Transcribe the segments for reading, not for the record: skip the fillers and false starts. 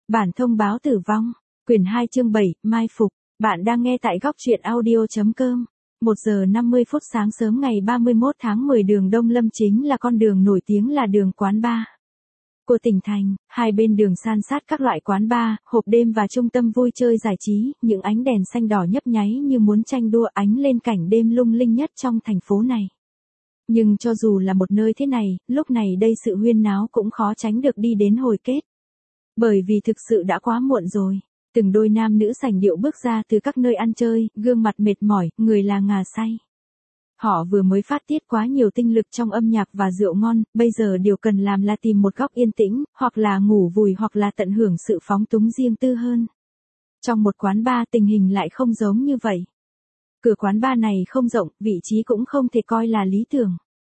Bản thông báo tử vong, quyển 2 chương 7, mai phục. Bạn đang nghe tại góc truyện audio.com. 1 giờ 50 phút sáng sớm ngày 31 tháng 10, đường Đông Lâm chính là con đường nổi tiếng là đường quán bar của tỉnh thành. Hai bên đường san sát các loại quán bar, hộp đêm và trung tâm vui chơi giải trí, những ánh đèn xanh đỏ nhấp nháy như muốn tranh đua ánh lên cảnh đêm lung linh nhất trong thành phố này. Nhưng cho dù là một nơi thế này, lúc này đây sự huyên náo cũng khó tránh được đi đến hồi kết. Bởi vì thực sự đã quá muộn rồi. Từng đôi nam nữ sành điệu bước ra từ các nơi ăn chơi, gương mặt mệt mỏi, người là ngà say. Họ vừa mới phát tiết quá nhiều tinh lực trong âm nhạc và rượu ngon, bây giờ điều cần làm là tìm một góc yên tĩnh, hoặc là ngủ vùi hoặc là tận hưởng sự phóng túng riêng tư hơn. Trong một quán bar tình hình lại không giống như vậy. Cửa quán bar này không rộng, vị trí cũng không thể coi là lý tưởng.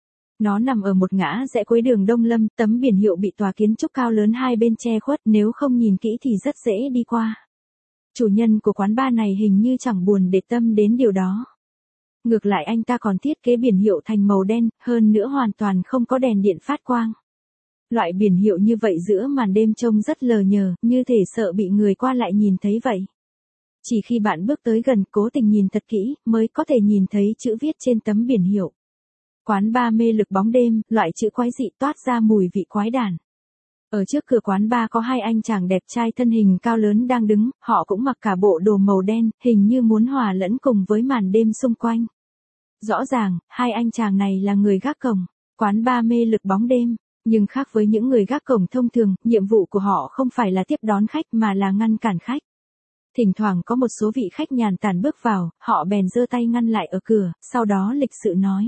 Nó nằm ở một ngã rẽ cuối đường Đông Lâm, tấm biển hiệu bị tòa kiến trúc cao lớn hai bên che khuất, nếu không nhìn kỹ thì rất dễ đi qua. Chủ nhân của quán bar này hình như chẳng buồn để tâm đến điều đó. Ngược lại anh ta còn thiết kế biển hiệu thành màu đen, hơn nữa hoàn toàn không có đèn điện phát quang. Loại biển hiệu như vậy giữa màn đêm trông rất lờ nhờ, như thể sợ bị người qua lại nhìn thấy vậy. Chỉ khi bạn bước tới gần, cố tình nhìn thật kỹ, mới có thể nhìn thấy chữ viết trên tấm biển hiệu. Quán bar mê lực bóng đêm, loại chữ quái dị toát ra mùi vị quái đản. Ở trước cửa quán bar có hai anh chàng đẹp trai thân hình cao lớn đang đứng, họ cũng mặc cả bộ đồ màu đen, hình như muốn hòa lẫn cùng với màn đêm xung quanh. Rõ ràng, hai anh chàng này là người gác cổng, quán bar mê lực bóng đêm, nhưng khác với những người gác cổng thông thường, nhiệm vụ của họ không phải là tiếp đón khách mà là ngăn cản khách. Thỉnh thoảng có một số vị khách nhàn tản bước vào, họ bèn giơ tay ngăn lại ở cửa, sau đó lịch sự nói: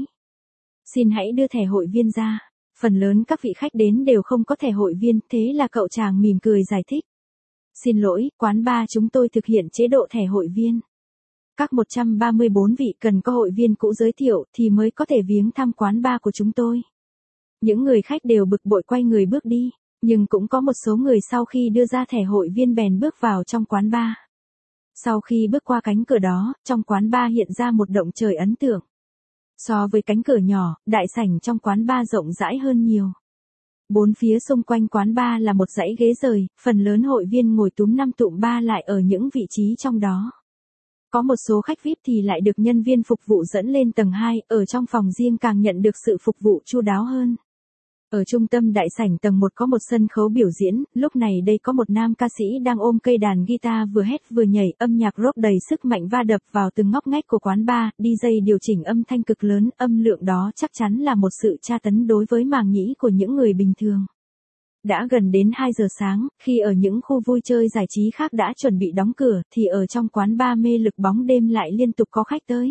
"Xin hãy đưa thẻ hội viên ra." Phần lớn các vị khách đến đều không có thẻ hội viên, thế là cậu chàng mỉm cười giải thích: "Xin lỗi, quán bar chúng tôi thực hiện chế độ thẻ hội viên. Các 134 vị cần có hội viên cũ giới thiệu thì mới có thể viếng thăm quán bar của chúng tôi." Những người khách đều bực bội quay người bước đi, nhưng cũng có một số người sau khi đưa ra thẻ hội viên bèn bước vào trong quán bar. Sau khi bước qua cánh cửa đó, trong quán bar hiện ra một động trời ấn tượng. So với cánh cửa nhỏ, đại sảnh trong quán bar rộng rãi hơn nhiều. Bốn phía xung quanh quán bar là một dãy ghế rời, phần lớn hội viên ngồi túm năm tụm ba lại ở những vị trí trong đó. Có một số khách VIP thì lại được nhân viên phục vụ dẫn lên tầng 2, ở trong phòng riêng càng nhận được sự phục vụ chu đáo hơn. Ở trung tâm đại sảnh tầng 1 có một sân khấu biểu diễn, lúc này đây có một nam ca sĩ đang ôm cây đàn guitar vừa hét vừa nhảy, âm nhạc rock đầy sức mạnh va đập vào từng ngóc ngách của quán bar, DJ điều chỉnh âm thanh cực lớn, âm lượng đó chắc chắn là một sự tra tấn đối với màng nhĩ của những người bình thường. Đã gần đến 2 giờ sáng, khi ở những khu vui chơi giải trí khác đã chuẩn bị đóng cửa, thì ở trong quán bar mê lực bóng đêm lại liên tục có khách tới.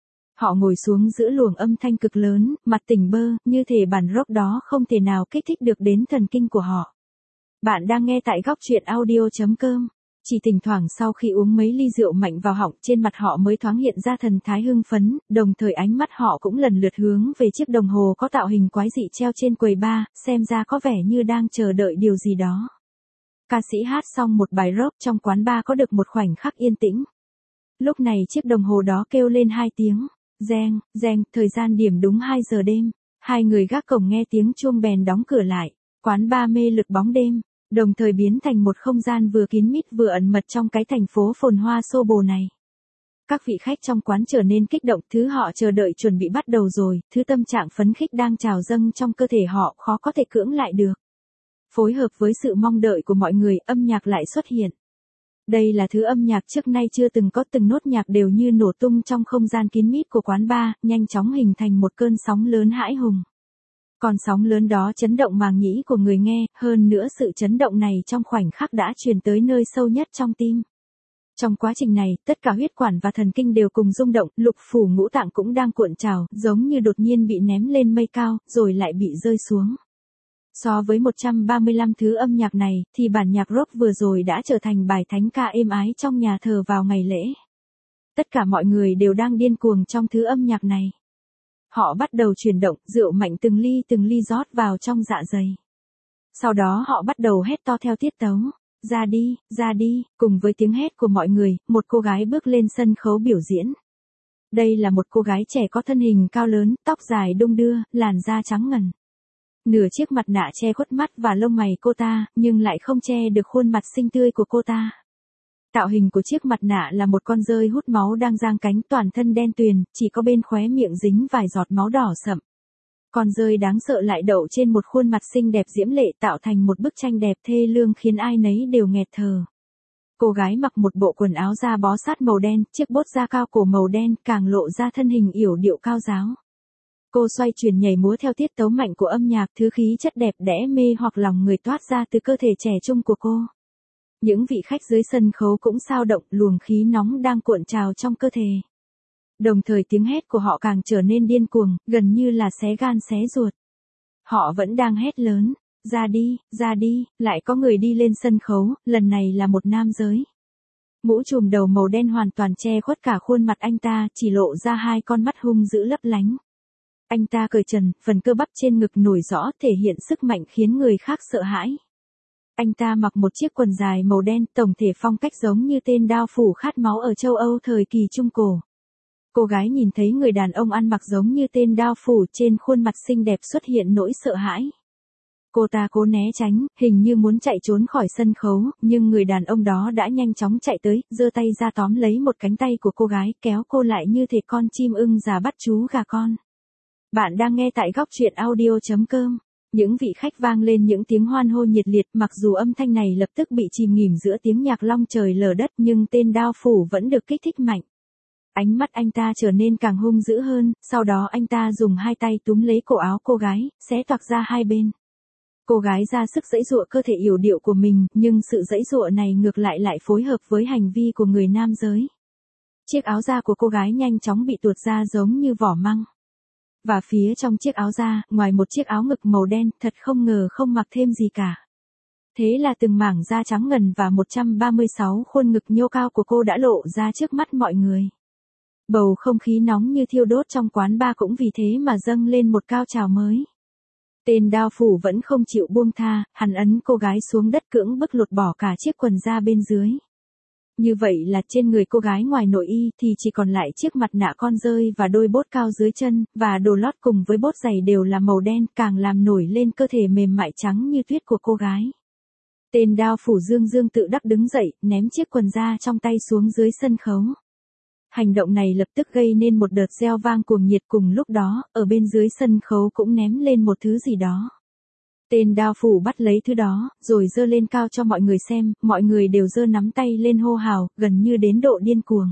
Họ ngồi xuống giữa luồng âm thanh cực lớn, mặt tỉnh bơ, như thể bản rock đó không thể nào kích thích được đến thần kinh của họ. Bạn đang nghe tại góc truyện audio.com. Chỉ thỉnh thoảng sau khi uống mấy ly rượu mạnh vào họng, trên mặt họ mới thoáng hiện ra thần thái hưng phấn, đồng thời ánh mắt họ cũng lần lượt hướng về chiếc đồng hồ có tạo hình quái dị treo trên quầy bar, xem ra có vẻ như đang chờ đợi điều gì đó. Ca sĩ hát xong một bài rock trong quán bar có được một khoảnh khắc yên tĩnh. Lúc này chiếc đồng hồ đó kêu lên 2 tiếng. Reng, reng, thời gian điểm đúng 2 giờ đêm. Hai người gác cổng nghe tiếng chuông bèn đóng cửa lại. Quán bar mê lực bóng đêm, đồng thời biến thành một không gian vừa kín mít vừa ẩn mật trong cái thành phố phồn hoa xô bồ này. Các vị khách trong quán trở nên kích động, thứ họ chờ đợi chuẩn bị bắt đầu rồi, thứ tâm trạng phấn khích đang trào dâng trong cơ thể họ khó có thể cưỡng lại được. Phối hợp với sự mong đợi của mọi người, âm nhạc lại xuất hiện. Đây là thứ âm nhạc trước nay chưa từng có, từng nốt nhạc đều như nổ tung trong không gian kín mít của quán bar, nhanh chóng hình thành một cơn sóng lớn hãi hùng. Con sóng lớn đó chấn động màng nhĩ của người nghe, hơn nữa sự chấn động này trong khoảnh khắc đã truyền tới nơi sâu nhất trong tim. Trong quá trình này, tất cả huyết quản và thần kinh đều cùng rung động, lục phủ ngũ tạng cũng đang cuộn trào, giống như đột nhiên bị ném lên mây cao, rồi lại bị rơi xuống. So với 135 thứ âm nhạc này, thì bản nhạc rock vừa rồi đã trở thành bài thánh ca êm ái trong nhà thờ vào ngày lễ. Tất cả mọi người đều đang điên cuồng trong thứ âm nhạc này. Họ bắt đầu chuyển động, rượu mạnh từng ly rót vào trong dạ dày. Sau đó họ bắt đầu hét to theo tiết tấu. Ra đi, cùng với tiếng hét của mọi người, một cô gái bước lên sân khấu biểu diễn. Đây là một cô gái trẻ có thân hình cao lớn, tóc dài đung đưa, làn da trắng ngần. Nửa chiếc mặt nạ che khuất mắt và lông mày cô ta, nhưng lại không che được khuôn mặt xinh tươi của cô ta. Tạo hình của chiếc mặt nạ là một con dơi hút máu đang giang cánh, toàn thân đen tuyền, chỉ có bên khóe miệng dính vài giọt máu đỏ sậm. Con dơi đáng sợ lại đậu trên một khuôn mặt xinh đẹp diễm lệ, tạo thành một bức tranh đẹp thê lương khiến ai nấy đều nghẹt thở. Cô gái mặc một bộ quần áo da bó sát màu đen, chiếc bốt da cao cổ màu đen càng lộ ra thân hình yểu điệu cao ráo. Cô xoay chuyển nhảy múa theo tiết tấu mạnh của âm nhạc, thứ khí chất đẹp đẽ mê hoặc lòng người toát ra từ cơ thể trẻ trung của cô. Những vị khách dưới sân khấu cũng xao động, luồng khí nóng đang cuộn trào trong cơ thể. Đồng thời tiếng hét của họ càng trở nên điên cuồng, gần như là xé gan xé ruột. Họ vẫn đang hét lớn, ra đi, lại có người đi lên sân khấu, lần này là một nam giới. Mũ trùm đầu màu đen hoàn toàn che khuất cả khuôn mặt anh ta, chỉ lộ ra hai con mắt hung dữ lấp lánh. Anh ta cởi trần, phần cơ bắp trên ngực nổi rõ, thể hiện sức mạnh khiến người khác sợ hãi. Anh ta mặc một chiếc quần dài màu đen, tổng thể phong cách giống như tên đao phủ khát máu ở châu Âu thời kỳ Trung Cổ. Cô gái nhìn thấy người đàn ông ăn mặc giống như tên đao phủ, trên khuôn mặt xinh đẹp xuất hiện nỗi sợ hãi. Cô ta cố né tránh, hình như muốn chạy trốn khỏi sân khấu, nhưng người đàn ông đó đã nhanh chóng chạy tới, giơ tay ra tóm lấy một cánh tay của cô gái, kéo cô lại như thể con chim ưng già bắt chú gà con. Bạn đang nghe tại góc truyện audio.com. Những vị khách vang lên những tiếng hoan hô nhiệt liệt, mặc dù âm thanh này lập tức bị chìm nghỉm giữa tiếng nhạc long trời lở đất, nhưng tên đao phủ vẫn được kích thích mạnh. Ánh mắt anh ta trở nên càng hung dữ hơn, sau đó anh ta dùng hai tay túm lấy cổ áo cô gái, xé toạc ra hai bên. Cô gái ra sức giãy giụa cơ thể yểu điệu của mình, nhưng sự giãy giụa này ngược lại phối hợp với hành vi của người nam giới. Chiếc áo da của cô gái nhanh chóng bị tuột ra giống như vỏ măng. Và phía trong chiếc áo da, ngoài một chiếc áo ngực màu đen, thật không ngờ không mặc thêm gì cả. Thế là từng mảng da trắng ngần và 136 khuôn ngực nhô cao của cô đã lộ ra trước mắt mọi người. Bầu không khí nóng như thiêu đốt trong quán bar cũng vì thế mà dâng lên một cao trào mới. Tên đao phủ vẫn không chịu buông tha, hắn ấn cô gái xuống đất cưỡng bức lột bỏ cả chiếc quần da bên dưới. Như vậy là trên người cô gái ngoài nội y thì chỉ còn lại chiếc mặt nạ con dơi và đôi bốt cao dưới chân, và đồ lót cùng với bốt giày đều là màu đen, càng làm nổi lên cơ thể mềm mại trắng như tuyết của cô gái. Tên đao phủ dương tự đắc đứng dậy, ném chiếc quần da trong tay xuống dưới sân khấu. Hành động này lập tức gây nên một đợt reo vang cuồng nhiệt, cùng lúc đó, ở bên dưới sân khấu cũng ném lên một thứ gì đó. Tên đao phủ bắt lấy thứ đó, rồi giơ lên cao cho mọi người xem, mọi người đều giơ nắm tay lên hô hào, gần như đến độ điên cuồng.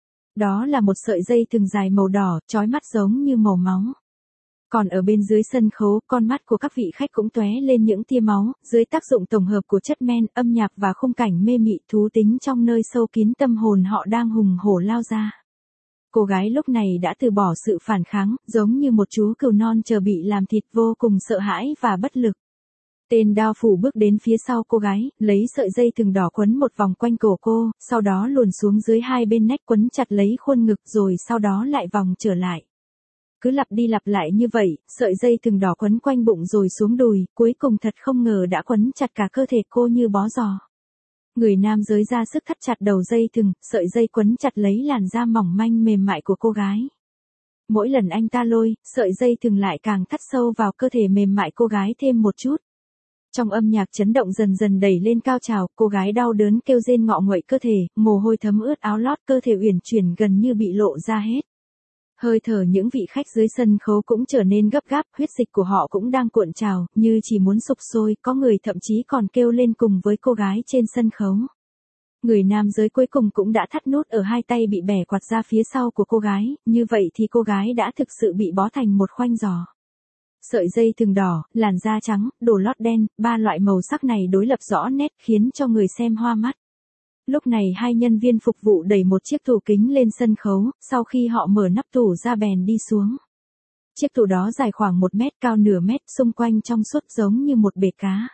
Đó là một sợi dây thừng dài màu đỏ, chói mắt giống như màu máu. Còn ở bên dưới sân khấu, con mắt của các vị khách cũng tóe lên những tia máu, dưới tác dụng tổng hợp của chất men, âm nhạc và khung cảnh mê mị, thú tính trong nơi sâu kín tâm hồn họ đang hùng hổ lao ra. Cô gái lúc này đã từ bỏ sự phản kháng, giống như một chú cừu non chờ bị làm thịt, vô cùng sợ hãi và bất lực. Tên đao phủ bước đến phía sau cô gái, lấy sợi dây thừng đỏ quấn một vòng quanh cổ cô, sau đó luồn xuống dưới hai bên nách, quấn chặt lấy khuôn ngực, rồi sau đó lại vòng trở lại. Cứ lặp đi lặp lại như vậy, sợi dây thừng đỏ quấn quanh bụng rồi xuống đùi, cuối cùng thật không ngờ đã quấn chặt cả cơ thể cô như bó giò. Người nam giới ra sức thắt chặt đầu dây thừng, sợi dây quấn chặt lấy làn da mỏng manh mềm mại của cô gái. Mỗi lần anh ta lôi, sợi dây thừng lại càng thắt sâu vào cơ thể mềm mại cô gái thêm một chút. Trong âm nhạc chấn động dần dần đẩy lên cao trào, cô gái đau đớn kêu rên ngọ nguậy cơ thể, mồ hôi thấm ướt áo lót, cơ thể uyển chuyển gần như bị lộ ra hết. Hơi thở những vị khách dưới sân khấu cũng trở nên gấp gáp, huyết dịch của họ cũng đang cuộn trào, như chỉ muốn sục sôi, có người thậm chí còn kêu lên cùng với cô gái trên sân khấu. Người nam giới cuối cùng cũng đã thắt nút ở hai tay bị bẻ quạt ra phía sau của cô gái, như vậy thì cô gái đã thực sự bị bó thành một khoanh giò. Sợi dây thừng đỏ, làn da trắng, đồ lót đen, ba loại màu sắc này đối lập rõ nét khiến cho người xem hoa mắt. Lúc này hai nhân viên phục vụ đẩy một chiếc tủ kính lên sân khấu, sau khi họ mở nắp tủ ra bèn đi xuống. Chiếc tủ đó dài khoảng 1 mét, cao nửa mét, xung quanh trong suốt giống như một bể cá.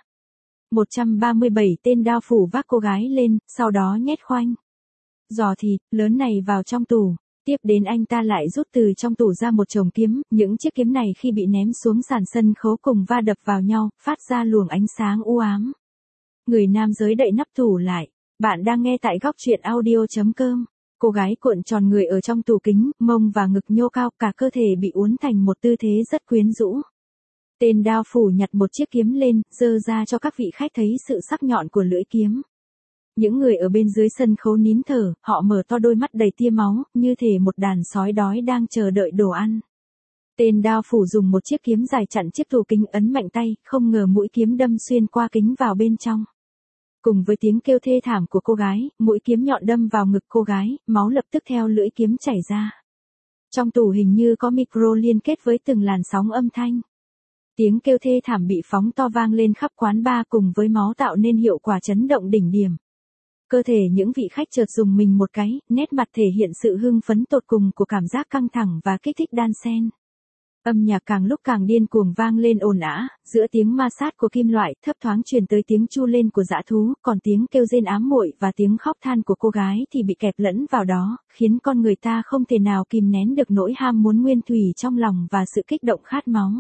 137 tên đao phủ vác cô gái lên, sau đó nhét khoanh giò thịt lớn này vào trong tủ. Tiếp đến anh ta lại rút từ trong tủ ra một chồng kiếm, những chiếc kiếm này khi bị ném xuống sàn sân khấu cùng va đập vào nhau, phát ra luồng ánh sáng u ám. Người nam giới đậy nắp tủ lại. Bạn đang nghe tại góc truyện audio.com. Cô gái cuộn tròn người ở trong tủ kính, mông và ngực nhô cao, cả cơ thể bị uốn thành một tư thế rất quyến rũ. Tên đao phủ nhặt một chiếc kiếm lên, giơ ra cho các vị khách thấy sự sắc nhọn của lưỡi kiếm. Những người ở bên dưới sân khấu nín thở, họ mở to đôi mắt đầy tia máu, như thể một đàn sói đói đang chờ đợi đồ ăn. Tên đao phủ dùng một chiếc kiếm dài chặn chiếc tủ kính, ấn mạnh tay, không ngờ mũi kiếm đâm xuyên qua kính vào bên trong. Cùng với tiếng kêu thê thảm của cô gái, mũi kiếm nhọn đâm vào ngực cô gái, máu lập tức theo lưỡi kiếm chảy ra. Trong tủ hình như có micro liên kết với từng làn sóng âm thanh. Tiếng kêu thê thảm bị phóng to vang lên khắp quán bar, cùng với máu tạo nên hiệu quả chấn động đỉnh điểm. Cơ thể những vị khách chợt rùng mình một cái, nét mặt thể hiện sự hưng phấn tột cùng của cảm giác căng thẳng và kích thích đan xen. Âm nhạc càng lúc càng điên cuồng vang lên ồn ào, giữa tiếng ma sát của kim loại, thấp thoáng truyền tới tiếng chu lên của dã thú, còn tiếng kêu rên ám muội và tiếng khóc than của cô gái thì bị kẹp lẫn vào đó, khiến con người ta không thể nào kìm nén được nỗi ham muốn nguyên thủy trong lòng và sự kích động khát máu.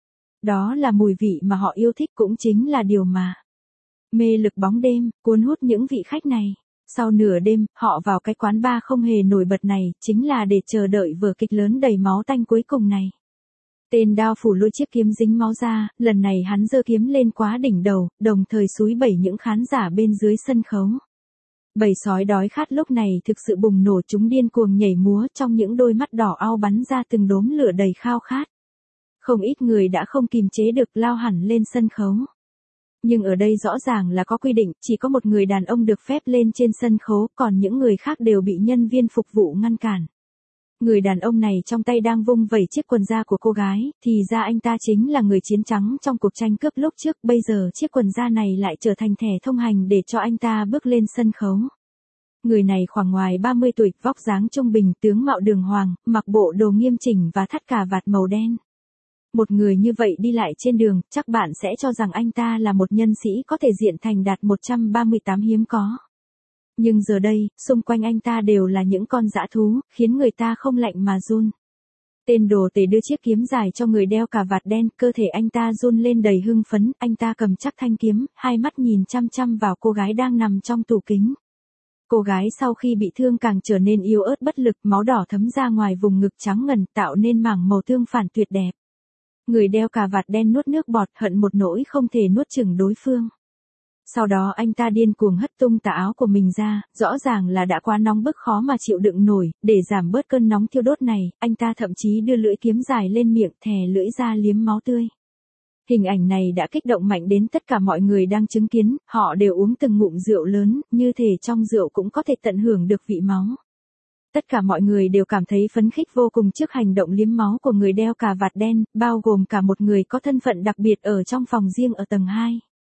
Đó là mùi vị mà họ yêu thích, cũng chính là điều mà mê lực bóng đêm cuốn hút những vị khách này. Sau nửa đêm, họ vào cái quán bar không hề nổi bật này, chính là để chờ đợi vở kịch lớn đầy máu tanh cuối cùng này. Tên đao phủ lôi chiếc kiếm dính máu ra, lần này hắn giơ kiếm lên quá đỉnh đầu, đồng thời xúi bẩy những khán giả bên dưới sân khấu. Bầy sói đói khát lúc này thực sự bùng nổ, chúng điên cuồng nhảy múa, trong những đôi mắt đỏ au bắn ra từng đốm lửa đầy khao khát. Không ít người đã không kìm chế được lao hẳn lên sân khấu. Nhưng ở đây rõ ràng là có quy định, chỉ có một người đàn ông được phép lên trên sân khấu, còn những người khác đều bị nhân viên phục vụ ngăn cản. Người đàn ông này trong tay đang vung vẩy chiếc quần da của cô gái, thì ra anh ta chính là người chiến thắng trong cuộc tranh cướp lúc trước, bây giờ chiếc quần da này lại trở thành thẻ thông hành để cho anh ta bước lên sân khấu. Người này khoảng ngoài 30 tuổi, vóc dáng trung bình, tướng mạo đường hoàng, mặc bộ đồ nghiêm chỉnh và thắt cà vạt màu đen. Một người như vậy đi lại trên đường, chắc bạn sẽ cho rằng anh ta là một nhân sĩ có thể diện thành đạt 138 hiếm có. Nhưng giờ đây, xung quanh anh ta đều là những con dã thú, khiến người ta không lạnh mà run. Tên đồ tể đưa chiếc kiếm dài cho người đeo cà vạt đen, cơ thể anh ta run lên đầy hưng phấn, anh ta cầm chắc thanh kiếm, hai mắt nhìn chăm chăm vào cô gái đang nằm trong tủ kính. Cô gái sau khi bị thương càng trở nên yếu ớt bất lực, máu đỏ thấm ra ngoài vùng ngực trắng ngần, tạo nên mảng màu tương phản tuyệt đẹp. Người đeo cà vạt đen nuốt nước bọt, hận một nỗi không thể nuốt chửng đối phương. Sau đó anh ta điên cuồng hất tung tà áo của mình ra, rõ ràng là đã quá nóng bức khó mà chịu đựng nổi, để giảm bớt cơn nóng thiêu đốt này, anh ta thậm chí đưa lưỡi kiếm dài lên miệng, thè lưỡi ra liếm máu tươi. Hình ảnh này đã kích động mạnh đến tất cả mọi người đang chứng kiến, họ đều uống từng ngụm rượu lớn, như thể trong rượu cũng có thể tận hưởng được vị máu. Tất cả mọi người đều cảm thấy phấn khích vô cùng trước hành động liếm máu của người đeo cà vạt đen, bao gồm cả một người có thân phận đặc biệt ở trong phòng riêng ở tầng 2.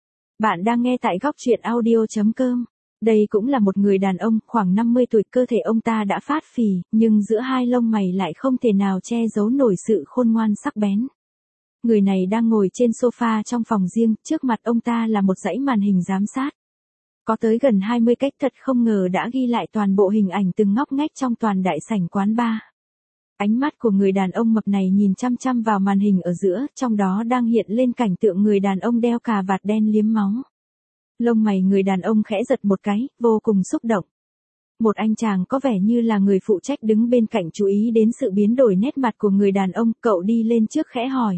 Bạn đang nghe tại góc truyện audio.com. Đây cũng là một người đàn ông, khoảng 50 tuổi, cơ thể ông ta đã phát phì, nhưng giữa hai lông mày lại không thể nào che giấu nổi sự khôn ngoan sắc bén. Người này đang ngồi trên sofa trong phòng riêng, trước mặt ông ta là một dãy màn hình giám sát. Có tới gần 20 cách thật không ngờ đã ghi lại toàn bộ hình ảnh từng ngóc ngách trong toàn đại sảnh quán bar. Ánh mắt của người đàn ông mập này nhìn chăm chăm vào màn hình ở giữa, trong đó đang hiện lên cảnh tượng người đàn ông đeo cà vạt đen liếm máu. Lông mày người đàn ông khẽ giật một cái, vô cùng xúc động. Một anh chàng có vẻ như là người phụ trách đứng bên cạnh chú ý đến sự biến đổi nét mặt của người đàn ông, cậu đi lên trước khẽ hỏi.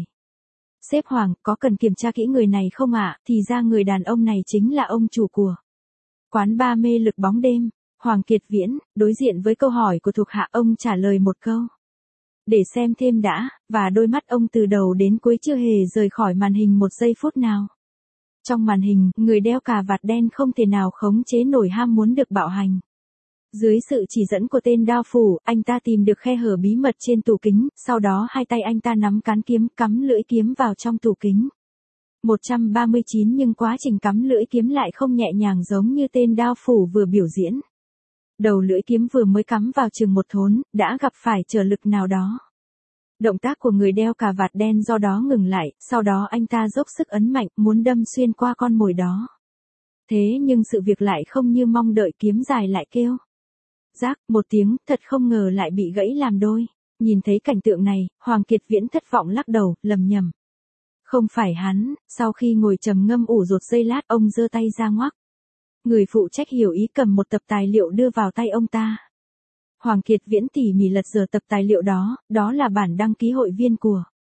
Sếp Hoàng, có cần kiểm tra kỹ người này không ạ? Thì ra người đàn ông này chính là ông chủ của quán bar mê lực bóng đêm, Hoàng Kiệt Viễn. Đối diện với câu hỏi của thuộc hạ, ông trả lời một câu. Để xem thêm đã, và đôi mắt ông từ đầu đến cuối chưa hề rời khỏi màn hình một giây phút nào. Trong màn hình, người đeo cà vạt đen không thể nào khống chế nổi ham muốn được bạo hành. Dưới sự chỉ dẫn của tên đao phủ, anh ta tìm được khe hở bí mật trên tủ kính, sau đó hai tay anh ta nắm cán kiếm, cắm lưỡi kiếm vào trong tủ kính. 139 nhưng quá trình cắm lưỡi kiếm lại không nhẹ nhàng giống như tên đao phủ vừa biểu diễn. Đầu lưỡi kiếm vừa mới cắm vào chừng một thốn, đã gặp phải trở lực nào đó. Động tác của người đeo cà vạt đen do đó ngừng lại, sau đó anh ta dốc sức ấn mạnh, muốn đâm xuyên qua con mồi đó. Thế nhưng sự việc lại không như mong đợi, kiếm dài lại kêu. Rác, một tiếng, thật không ngờ lại bị gãy làm đôi. Nhìn thấy cảnh tượng này, Hoàng Kiệt Viễn thất vọng lắc đầu, lầm nhầm. Không phải hắn. Sau khi ngồi trầm ngâm ủ rột giây lát, ông giơ tay ra ngoắc. Người phụ trách hiểu ý cầm một tập tài liệu đưa vào tay ông ta. Hoàng Kiệt Viễn tỉ mỉ lật dở tập tài liệu đó, đó là bản đăng ký hội viên của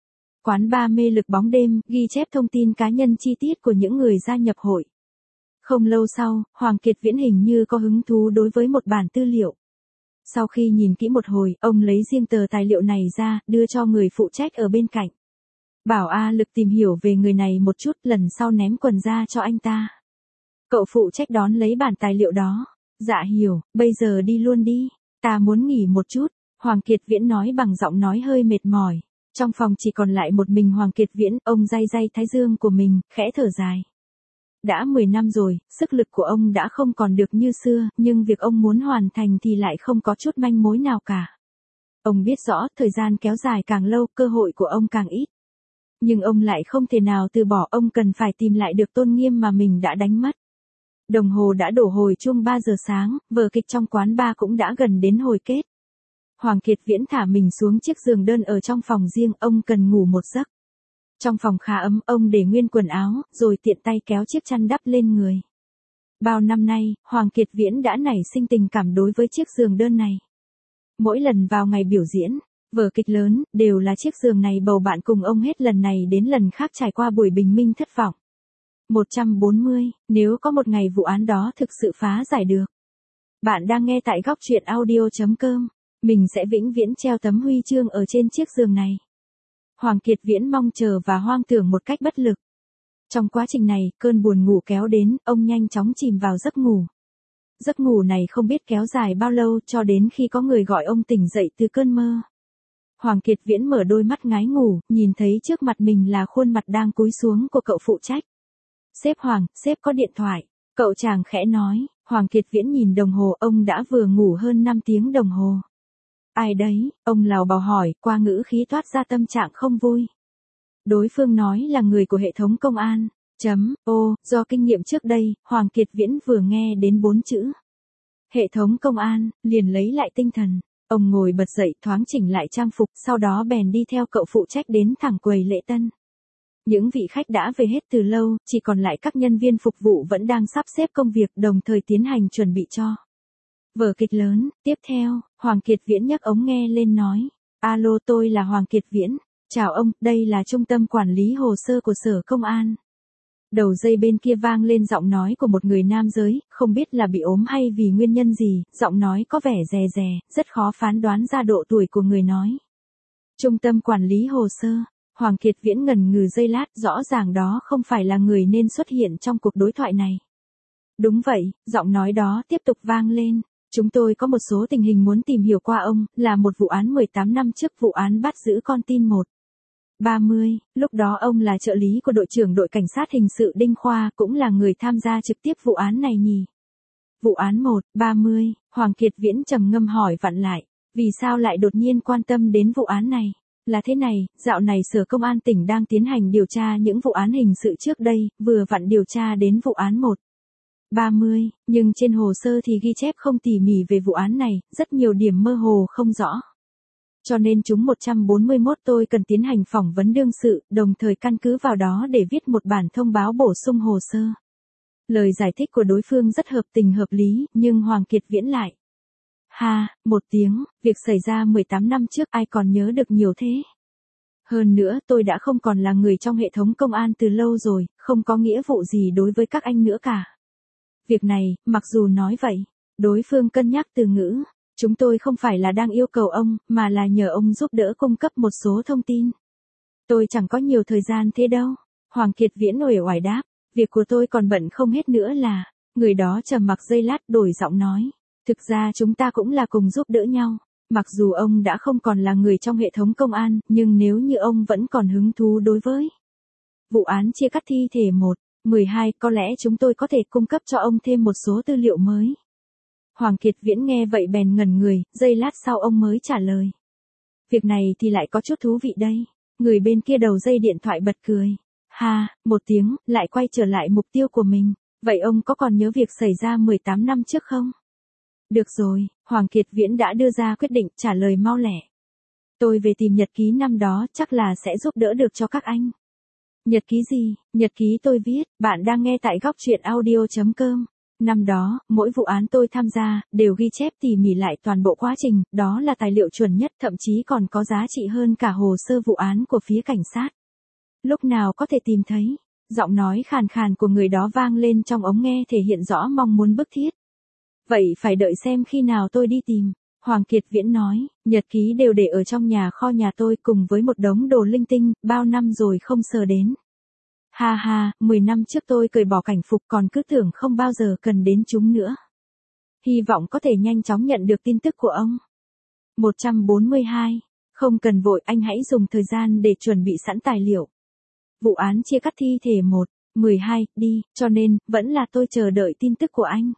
quán bar mê lực bóng đêm, ghi chép thông tin cá nhân chi tiết của những người gia nhập hội. Không lâu sau, Hoàng Kiệt Viễn hình như có hứng thú đối với một bản tư liệu. Sau khi nhìn kỹ một hồi, ông lấy riêng tờ tài liệu này ra, đưa cho người phụ trách ở bên cạnh. Bảo A Lực tìm hiểu về người này một chút, lần sau ném quần ra cho anh ta. Cậu phụ trách đón lấy bản tài liệu đó. Dạ hiểu, bây giờ đi luôn đi. Ta muốn nghỉ một chút, Hoàng Kiệt Viễn nói bằng giọng nói hơi mệt mỏi. Trong phòng chỉ còn lại một mình Hoàng Kiệt Viễn, ông day day thái dương của mình, khẽ thở dài. Đã 10 năm rồi, sức lực của ông đã không còn được như xưa, nhưng việc ông muốn hoàn thành thì lại không có chút manh mối nào cả. Ông biết rõ, thời gian kéo dài càng lâu, cơ hội của ông càng ít. Nhưng ông lại không thể nào từ bỏ, ông cần phải tìm lại được tôn nghiêm mà mình đã đánh mất. Đồng hồ đã đổ hồi chuông 3 giờ sáng, vở kịch trong quán bar cũng đã gần đến hồi kết. Hoàng Kiệt Viễn thả mình xuống chiếc giường đơn ở trong phòng riêng, ông cần ngủ một giấc. Trong phòng khá ấm, ông để nguyên quần áo, rồi tiện tay kéo chiếc chăn đắp lên người. Bao năm nay, Hoàng Kiệt Viễn đã nảy sinh tình cảm đối với chiếc giường đơn này. Mỗi lần vào ngày biểu diễn, vở kịch lớn, đều là chiếc giường này bầu bạn cùng ông hết lần này đến lần khác trải qua buổi bình minh thất vọng. 140, nếu có một ngày vụ án đó thực sự phá giải được. Bạn đang nghe tại góc truyện audio.com. Mình sẽ vĩnh viễn treo tấm huy chương ở trên chiếc giường này. Hoàng Kiệt Viễn mong chờ và hoang tưởng một cách bất lực. Trong quá trình này, cơn buồn ngủ kéo đến, ông nhanh chóng chìm vào giấc ngủ. Giấc ngủ này không biết kéo dài bao lâu cho đến khi có người gọi ông tỉnh dậy từ cơn mơ. Hoàng Kiệt Viễn mở đôi mắt ngái ngủ, nhìn thấy trước mặt mình là khuôn mặt đang cúi xuống của cậu phụ trách. Sếp Hoàng, sếp có điện thoại. Cậu chàng khẽ nói. Hoàng Kiệt Viễn nhìn đồng hồ, ông đã vừa ngủ hơn 5 tiếng đồng hồ. Ai đấy, ông lào bào hỏi, qua ngữ khí toát ra tâm trạng không vui. Đối phương nói là người của hệ thống công an. Do kinh nghiệm trước đây, Hoàng Kiệt Viễn vừa nghe đến 4 chữ. Hệ thống công an, liền lấy lại tinh thần. Ông ngồi bật dậy, thoáng chỉnh lại trang phục, sau đó bèn đi theo cậu phụ trách đến thẳng quầy lễ tân. Những vị khách đã về hết từ lâu, chỉ còn lại các nhân viên phục vụ vẫn đang sắp xếp công việc, đồng thời tiến hành chuẩn bị cho vở kịch lớn. Tiếp theo, Hoàng Kiệt Viễn nhấc ống nghe lên nói. Alo, tôi là Hoàng Kiệt Viễn. Chào ông, đây là trung tâm quản lý hồ sơ của Sở Công an. Đầu dây bên kia vang lên giọng nói của một người nam giới, không biết là bị ốm hay vì nguyên nhân gì, giọng nói có vẻ rè rè, rất khó phán đoán ra độ tuổi của người nói. Trung tâm quản lý hồ sơ. Hoàng Kiệt Viễn ngần ngừ giây lát, rõ ràng đó không phải là người nên xuất hiện trong cuộc đối thoại này. Đúng vậy, giọng nói đó tiếp tục vang lên. Chúng tôi có một số tình hình muốn tìm hiểu qua ông, là một vụ án 18 năm trước, vụ án bắt giữ con tin 130, lúc đó ông là trợ lý của đội trưởng đội cảnh sát hình sự Đinh Khoa, cũng là người tham gia trực tiếp vụ án này nhỉ. Vụ án 130, Hoàng Kiệt Viễn trầm ngâm hỏi vặn lại, vì sao lại đột nhiên quan tâm đến vụ án này? Là thế này, dạo này Sở Công an tỉnh đang tiến hành điều tra những vụ án hình sự trước đây, vừa vặn điều tra đến vụ án 130, nhưng trên hồ sơ thì ghi chép không tỉ mỉ về vụ án này, rất nhiều điểm mơ hồ không rõ. Cho nên chúng 141 tôi cần tiến hành phỏng vấn đương sự, đồng thời căn cứ vào đó để viết một bản thông báo bổ sung hồ sơ. Lời giải thích của đối phương rất hợp tình hợp lý, nhưng Hoàng Kiệt Viễn lại. Một tiếng, việc xảy ra 18 năm trước ai còn nhớ được nhiều thế. Hơn nữa tôi đã không còn là người trong hệ thống công an từ lâu rồi, không có nghĩa vụ gì đối với các anh nữa cả. Việc này, mặc dù nói vậy, đối phương cân nhắc từ ngữ, chúng tôi không phải là đang yêu cầu ông, mà là nhờ ông giúp đỡ cung cấp một số thông tin. Tôi chẳng có nhiều thời gian thế đâu. Hoàng Kiệt Viễn uể oải đáp, việc của tôi còn bận không hết nữa là, người đó trầm mặc giây lát đổi giọng nói. Thực ra chúng ta cũng là cùng giúp đỡ nhau. Mặc dù ông đã không còn là người trong hệ thống công an, nhưng nếu như ông vẫn còn hứng thú đối với vụ án chia cắt thi thể 112, có lẽ chúng tôi có thể cung cấp cho ông thêm một số tư liệu mới. Hoàng Kiệt Viễn nghe vậy bèn ngẩn người, giây lát sau ông mới trả lời. Việc này thì lại có chút thú vị đây. Người bên kia đầu dây điện thoại bật cười. Một tiếng, lại quay trở lại mục tiêu của mình. Vậy ông có còn nhớ việc xảy ra 18 năm trước không? Được rồi, Hoàng Kiệt Viễn đã đưa ra quyết định, trả lời mau lẹ. Tôi về tìm nhật ký năm đó, chắc là sẽ giúp đỡ được cho các anh. Nhật ký gì? Nhật ký tôi viết, bạn đang nghe tại góc truyện audio.com. Năm đó, mỗi vụ án tôi tham gia, đều ghi chép tỉ mỉ lại toàn bộ quá trình, đó là tài liệu chuẩn nhất, thậm chí còn có giá trị hơn cả hồ sơ vụ án của phía cảnh sát. Lúc nào có thể tìm thấy? Giọng nói khàn khàn của người đó vang lên trong ống nghe thể hiện rõ mong muốn bức thiết. Vậy phải đợi xem khi nào tôi đi tìm. Hoàng Kiệt Viễn nói, nhật ký đều để ở trong nhà kho nhà tôi cùng với một đống đồ linh tinh, bao năm rồi không sờ đến. Ha ha, 10 năm trước tôi cởi bỏ cảnh phục còn cứ tưởng không bao giờ cần đến chúng nữa. Hy vọng có thể nhanh chóng nhận được tin tức của ông. 142. Không cần vội, anh hãy dùng thời gian để chuẩn bị sẵn tài liệu. Vụ án chia cắt thi thể 12, đi, cho nên, vẫn là tôi chờ đợi tin tức của anh.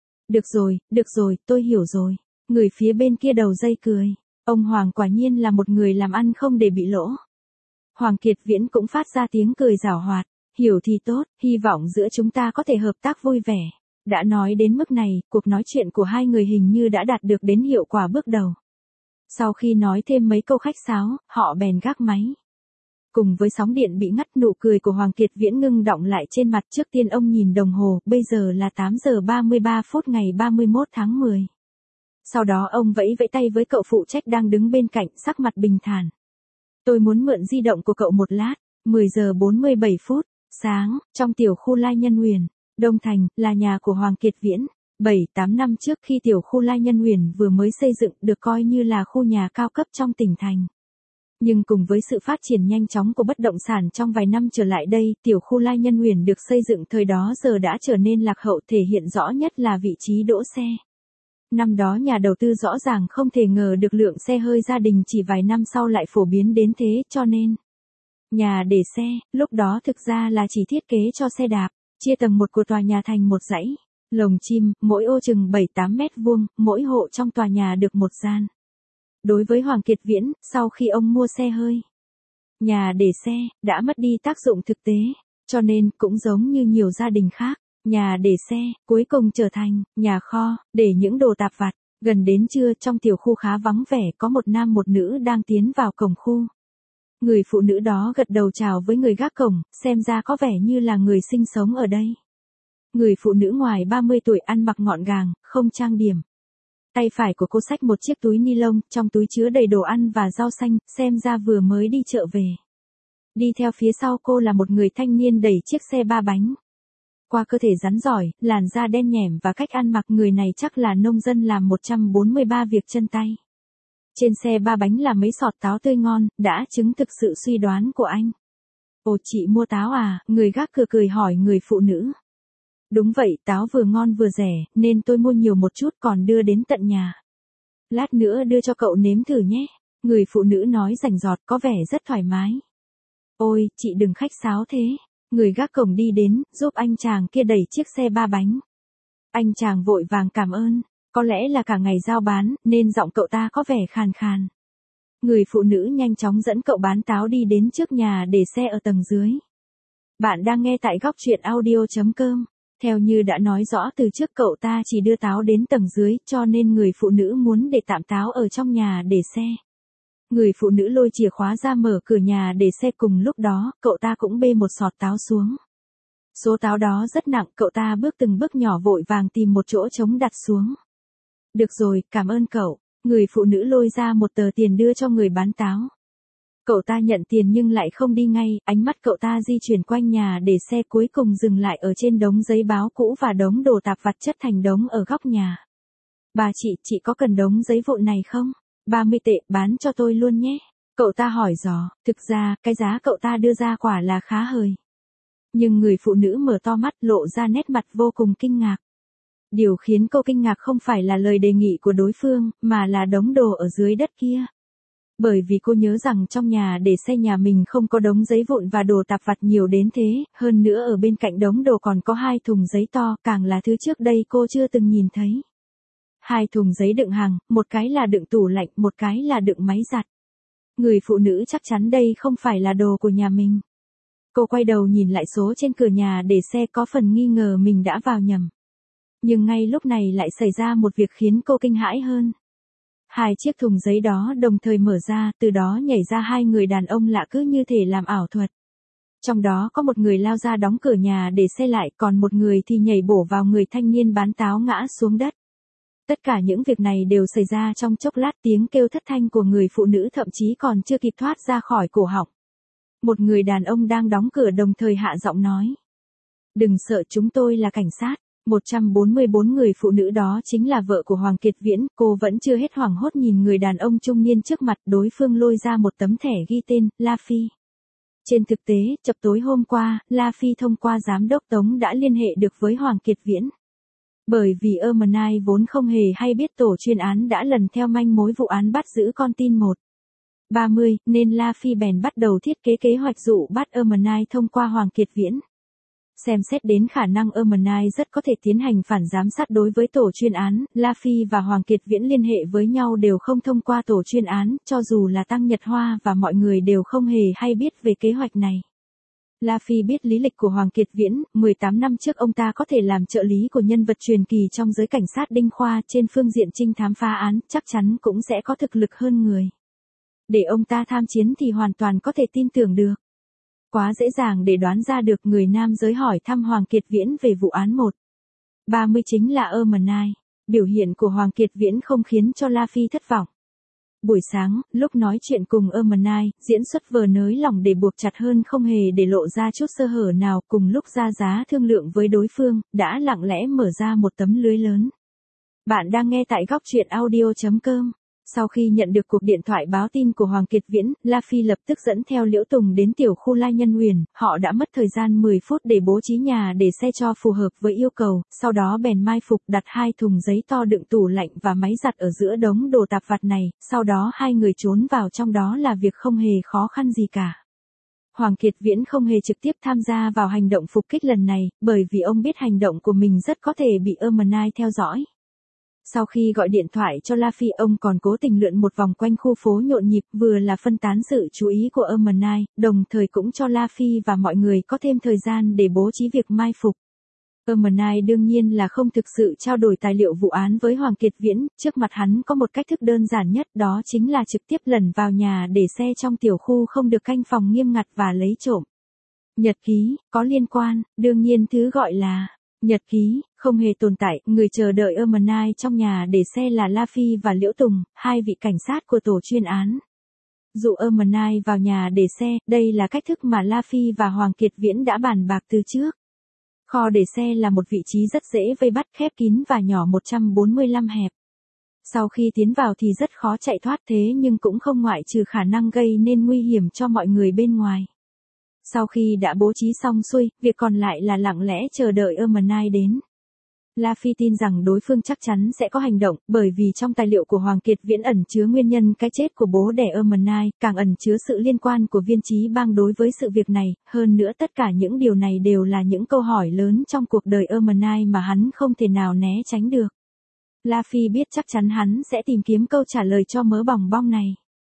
Được rồi, tôi hiểu rồi. Người phía bên kia đầu dây cười. Ông Hoàng quả nhiên là một người làm ăn không để bị lỗ. Hoàng Kiệt Viễn cũng phát ra tiếng cười giảo hoạt. Hiểu thì tốt, hy vọng giữa chúng ta có thể hợp tác vui vẻ. Đã nói đến mức này, cuộc nói chuyện của hai người hình như đã đạt được đến hiệu quả bước đầu. Sau khi nói thêm mấy câu khách sáo, họ bèn gác máy. Cùng với sóng điện bị ngắt, nụ cười của Hoàng Kiệt Viễn ngưng đọng lại trên mặt. Trước tiên ông nhìn đồng hồ, bây giờ là 8 giờ 33 phút ngày 31 tháng 10. Sau đó ông vẫy vẫy tay với cậu phụ trách đang đứng bên cạnh, sắc mặt bình thản. Tôi muốn mượn di động của cậu một lát. 10 giờ 47 phút, sáng, trong tiểu khu Lai Nhân Huyền, Đông Thành, là nhà của Hoàng Kiệt Viễn. 7-8 năm trước khi tiểu khu Lai Nhân Huyền vừa mới xây dựng, được coi như là khu nhà cao cấp trong tỉnh thành. Nhưng cùng với sự phát triển nhanh chóng của bất động sản trong vài năm trở lại đây, tiểu khu Lai Nhân Huyền được xây dựng thời đó giờ đã trở nên lạc hậu, thể hiện rõ nhất là vị trí đỗ xe. Năm đó nhà đầu tư rõ ràng không thể ngờ được lượng xe hơi gia đình chỉ vài năm sau lại phổ biến đến thế, cho nên nhà để xe, lúc đó thực ra là chỉ thiết kế cho xe đạp, chia tầng một của tòa nhà thành một dãy lồng chim, mỗi ô chừng 7-8 mét vuông, mỗi hộ trong tòa nhà được một gian. Đối với Hoàng Kiệt Viễn, sau khi ông mua xe hơi, nhà để xe đã mất đi tác dụng thực tế, cho nên cũng giống như nhiều gia đình khác, nhà để xe cuối cùng trở thành nhà kho để những đồ tạp vặt. Gần đến trưa, trong tiểu khu khá vắng vẻ, có một nam một nữ đang tiến vào cổng khu. Người phụ nữ đó gật đầu chào với người gác cổng, xem ra có vẻ như là người sinh sống ở đây. Người phụ nữ ngoài 30 tuổi, ăn mặc gọn gàng, không trang điểm. Tay phải của cô xách một chiếc túi ni lông, trong túi chứa đầy đồ ăn và rau xanh, xem ra vừa mới đi chợ về. Đi theo phía sau cô là một người thanh niên đẩy chiếc xe ba bánh. Qua cơ thể rắn giỏi, làn da đen nhẻm và cách ăn mặc, người này chắc là nông dân làm 143 việc chân tay. Trên xe ba bánh là mấy sọt táo tươi ngon, đã chứng thực sự suy đoán của anh. Ồ, chị mua táo à? Người gác cửa cười hỏi người phụ nữ. Đúng vậy, táo vừa ngon vừa rẻ, nên tôi mua nhiều một chút còn đưa đến tận nhà. Lát nữa đưa cho cậu nếm thử nhé. Người phụ nữ nói rành rọt, có vẻ rất thoải mái. Ôi, chị đừng khách sáo thế. Người gác cổng đi đến, giúp anh chàng kia đẩy chiếc xe ba bánh. Anh chàng vội vàng cảm ơn. Có lẽ là cả ngày giao bán, nên giọng cậu ta có vẻ khàn khàn. Người phụ nữ nhanh chóng dẫn cậu bán táo đi đến trước nhà để xe ở tầng dưới. Bạn đang nghe tại góc truyện audio.com. Theo như đã nói rõ từ trước, cậu ta chỉ đưa táo đến tầng dưới, cho nên người phụ nữ muốn để tạm táo ở trong nhà để xe. Người phụ nữ lôi chìa khóa ra mở cửa nhà để xe, cùng lúc đó, cậu ta cũng bê một sọt táo xuống. Số táo đó rất nặng, cậu ta bước từng bước nhỏ vội vàng tìm một chỗ trống đặt xuống. Được rồi, cảm ơn cậu. Người phụ nữ lôi ra một tờ tiền đưa cho người bán táo. Cậu ta nhận tiền nhưng lại không đi ngay, ánh mắt cậu ta di chuyển quanh nhà để xe, cuối cùng dừng lại ở trên đống giấy báo cũ và đống đồ tạp vặt chất thành đống ở góc nhà. Bà chị có cần đống giấy vụn này không? 30 tệ, bán cho tôi luôn nhé. Cậu ta hỏi dò, thực ra, cái giá cậu ta đưa ra quả là khá hời. Nhưng người phụ nữ mở to mắt, lộ ra nét mặt vô cùng kinh ngạc. Điều khiến cô kinh ngạc không phải là lời đề nghị của đối phương, mà là đống đồ ở dưới đất kia. Bởi vì cô nhớ rằng trong nhà để xe nhà mình không có đống giấy vụn và đồ tạp vặt nhiều đến thế, hơn nữa ở bên cạnh đống đồ còn có 2 thùng giấy to, càng là thứ trước đây cô chưa từng nhìn thấy. 2 thùng giấy đựng hàng, một cái là đựng tủ lạnh, một cái là đựng máy giặt. Người phụ nữ chắc chắn đây không phải là đồ của nhà mình. Cô quay đầu nhìn lại số trên cửa nhà để xe, có phần nghi ngờ mình đã vào nhầm. Nhưng ngay lúc này lại xảy ra một việc khiến cô kinh hãi hơn. 2 chiếc thùng giấy đó đồng thời mở ra, từ đó nhảy ra 2 người đàn ông lạ, cứ như thể làm ảo thuật. Trong đó có một người lao ra đóng cửa nhà để xe lại, còn một người thì nhảy bổ vào người thanh niên bán táo ngã xuống đất. Tất cả những việc này đều xảy ra trong chốc lát, tiếng kêu thất thanh của người phụ nữ thậm chí còn chưa kịp thoát ra khỏi cổ họng. Một người đàn ông đang đóng cửa đồng thời hạ giọng nói. Đừng sợ, chúng tôi là cảnh sát. 144 người phụ nữ đó chính là vợ của Hoàng Kiệt Viễn, cô vẫn chưa hết hoảng hốt nhìn người đàn ông trung niên trước mặt, đối phương lôi ra một tấm thẻ ghi tên, La Phi. Trên thực tế, chập tối hôm qua, La Phi thông qua giám đốc Tống đã liên hệ được với Hoàng Kiệt Viễn. Bởi vì Ermenai vốn không hề hay biết tổ chuyên án đã lần theo manh mối vụ án bắt giữ con tin 130, nên La Phi bèn bắt đầu thiết kế kế hoạch dụ bắt Ermenai thông qua Hoàng Kiệt Viễn. Xem xét đến khả năng Ermenai rất có thể tiến hành phản giám sát đối với tổ chuyên án, La Phi và Hoàng Kiệt Viễn liên hệ với nhau đều không thông qua tổ chuyên án, cho dù là Tăng Nhật Hoa và mọi người đều không hề hay biết về kế hoạch này. La Phi biết lý lịch của Hoàng Kiệt Viễn, 18 năm trước ông ta có thể làm trợ lý của nhân vật truyền kỳ trong giới cảnh sát Đinh Khoa trên phương diện trinh thám phá án, chắc chắn cũng sẽ có thực lực hơn người. Để ông ta tham chiến thì hoàn toàn có thể tin tưởng được. Quá dễ dàng để đoán ra được người nam giới hỏi thăm Hoàng Kiệt Viễn về vụ án 130 chính là Ermenai. Biểu hiện của Hoàng Kiệt Viễn không khiến cho La Phi thất vọng. Buổi sáng, lúc nói chuyện cùng Ermenai, diễn xuất vờ nới lỏng để buộc chặt hơn không hề để lộ ra chút sơ hở nào, cùng lúc ra giá thương lượng với đối phương, đã lặng lẽ mở ra một tấm lưới lớn. Bạn đang nghe tại góc truyện audio.com. Sau khi nhận được cuộc điện thoại báo tin của Hoàng Kiệt Viễn, La Phi lập tức dẫn theo Liễu Tùng đến tiểu khu Lai Nhân Huyền, họ đã mất thời gian 10 phút để bố trí nhà để xe cho phù hợp với yêu cầu, sau đó bèn mai phục đặt 2 thùng giấy to đựng tủ lạnh và máy giặt ở giữa đống đồ tạp vặt này, sau đó hai người trốn vào trong đó là việc không hề khó khăn gì cả. Hoàng Kiệt Viễn không hề trực tiếp tham gia vào hành động phục kích lần này, bởi vì ông biết hành động của mình rất có thể bị Ermenai theo dõi. Sau khi gọi điện thoại cho La Phi, ông còn cố tình lượn một vòng quanh khu phố nhộn nhịp, vừa là phân tán sự chú ý của Ermenai, đồng thời cũng cho La Phi và mọi người có thêm thời gian để bố trí việc mai phục. Ermenai đương nhiên là không thực sự trao đổi tài liệu vụ án với Hoàng Kiệt Viễn, trước mặt hắn có một cách thức đơn giản nhất, đó chính là trực tiếp lẩn vào nhà để xe trong tiểu khu không được canh phòng nghiêm ngặt và lấy trộm. Nhật ký, có liên quan, đương nhiên thứ gọi là nhật ký, không hề tồn tại, người chờ đợi Ermenai trong nhà để xe là La Phi và Liễu Tùng, hai vị cảnh sát của tổ chuyên án. Dụ Ermenai vào nhà để xe, đây là cách thức mà La Phi và Hoàng Kiệt Viễn đã bàn bạc từ trước. Kho để xe là một vị trí rất dễ vây bắt, khép kín và nhỏ 145 hẹp. Sau khi tiến vào thì rất khó chạy thoát, thế nhưng cũng không ngoại trừ khả năng gây nên nguy hiểm cho mọi người bên ngoài. Sau khi đã bố trí xong xuôi, việc còn lại là lặng lẽ chờ đợi Ermenai đến. La Phi tin rằng đối phương chắc chắn sẽ có hành động, bởi vì trong tài liệu của Hoàng Kiệt Viễn ẩn chứa nguyên nhân cái chết của bố đẻ Ermenai, càng ẩn chứa sự liên quan của Viên Chí Bang đối với sự việc này, hơn nữa tất cả những điều này đều là những câu hỏi lớn trong cuộc đời Ermenai mà hắn không thể nào né tránh được. La Phi biết chắc chắn hắn sẽ tìm kiếm câu trả lời cho mớ bòng bong này.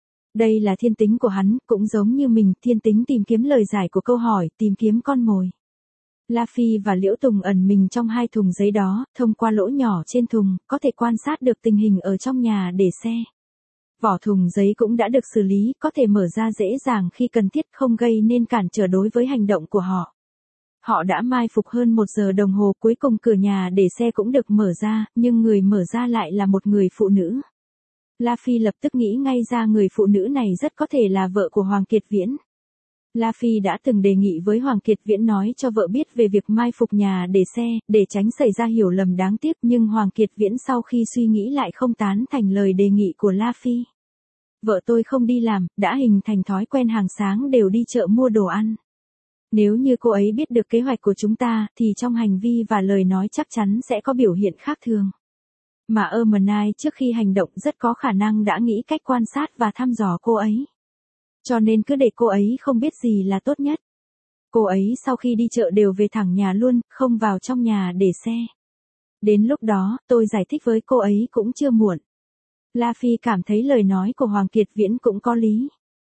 Đây là thiên tính của hắn, cũng giống như mình, thiên tính tìm kiếm lời giải của câu hỏi, tìm kiếm con mồi. La Phi và Liễu Tùng ẩn mình trong 2 thùng giấy đó, thông qua lỗ nhỏ trên thùng, có thể quan sát được tình hình ở trong nhà để xe. Vỏ thùng giấy cũng đã được xử lý, có thể mở ra dễ dàng khi cần thiết, không gây nên cản trở đối với hành động của họ. Họ đã mai phục hơn 1 giờ đồng hồ, cuối cùng cửa nhà để xe cũng được mở ra, nhưng người mở ra lại là một người phụ nữ. La Phi lập tức nghĩ ngay ra người phụ nữ này rất có thể là vợ của Hoàng Kiệt Viễn. La Phi đã từng đề nghị với Hoàng Kiệt Viễn nói cho vợ biết về việc mai phục nhà để xe, để tránh xảy ra hiểu lầm đáng tiếc, nhưng Hoàng Kiệt Viễn sau khi suy nghĩ lại không tán thành lời đề nghị của La Phi. Vợ tôi không đi làm, đã hình thành thói quen hàng sáng đều đi chợ mua đồ ăn. Nếu như cô ấy biết được kế hoạch của chúng ta, thì trong hành vi và lời nói chắc chắn sẽ có biểu hiện khác thường. Mà Ermenai trước khi hành động rất có khả năng đã nghĩ cách quan sát và thăm dò cô ấy. Cho nên cứ để cô ấy không biết gì là tốt nhất. Cô ấy sau khi đi chợ đều về thẳng nhà luôn, không vào trong nhà để xe. Đến lúc đó, tôi giải thích với cô ấy cũng chưa muộn. La Phi cảm thấy lời nói của Hoàng Kiệt Viễn cũng có lý.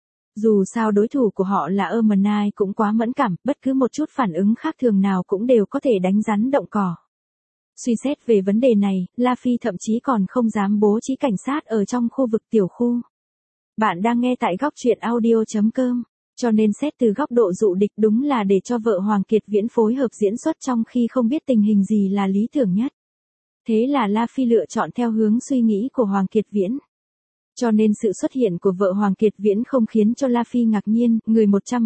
Dù sao đối thủ của họ là Ermenai cũng quá mẫn cảm, bất cứ một chút phản ứng khác thường nào cũng đều có thể đánh rắn động cỏ. Suy xét về vấn đề này, La Phi thậm chí còn không dám bố trí cảnh sát ở trong khu vực tiểu khu. Bạn đang nghe tại góc truyện audio.com, cho nên xét từ góc độ dụ địch đúng là để cho vợ Hoàng Kiệt Viễn phối hợp diễn xuất trong khi không biết tình hình gì là lý tưởng nhất. Thế là La Phi lựa chọn theo hướng suy nghĩ của Hoàng Kiệt Viễn. Cho nên sự xuất hiện của vợ Hoàng Kiệt Viễn không khiến cho La Phi ngạc nhiên, người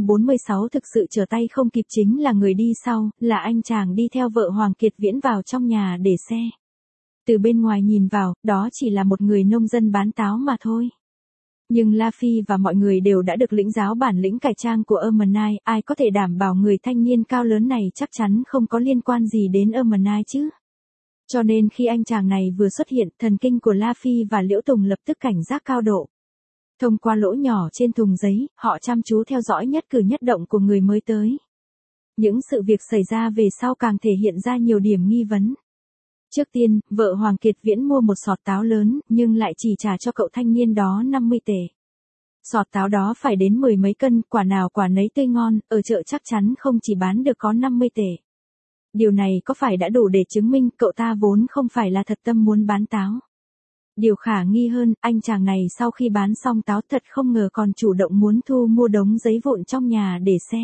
146 thực sự trở tay không kịp chính là người đi sau, là anh chàng đi theo vợ Hoàng Kiệt Viễn vào trong nhà để xe. Từ bên ngoài nhìn vào, đó chỉ là một người nông dân bán táo mà thôi. Nhưng La Phi và mọi người đều đã được lĩnh giáo bản lĩnh cải trang của Ermenai, ai có thể đảm bảo người thanh niên cao lớn này chắc chắn không có liên quan gì đến Ermenai chứ. Cho nên khi anh chàng này vừa xuất hiện, thần kinh của La Phi và Liễu Tùng lập tức cảnh giác cao độ. Thông qua lỗ nhỏ trên thùng giấy, họ chăm chú theo dõi nhất cử nhất động của người mới tới. Những sự việc xảy ra về sau càng thể hiện ra nhiều điểm nghi vấn. Trước tiên, vợ Hoàng Kiệt Viễn mua một sọt táo lớn, nhưng lại chỉ trả cho cậu thanh niên đó 50 tệ. Sọt táo đó phải đến 10 mấy cân, quả nào quả nấy tươi ngon, ở chợ chắc chắn không chỉ bán được có 50 tệ. Điều này có phải đã đủ để chứng minh cậu ta vốn không phải là thật tâm muốn bán táo. Điều khả nghi hơn, anh chàng này sau khi bán xong táo thật không ngờ còn chủ động muốn thu mua đống giấy vụn trong nhà để xe.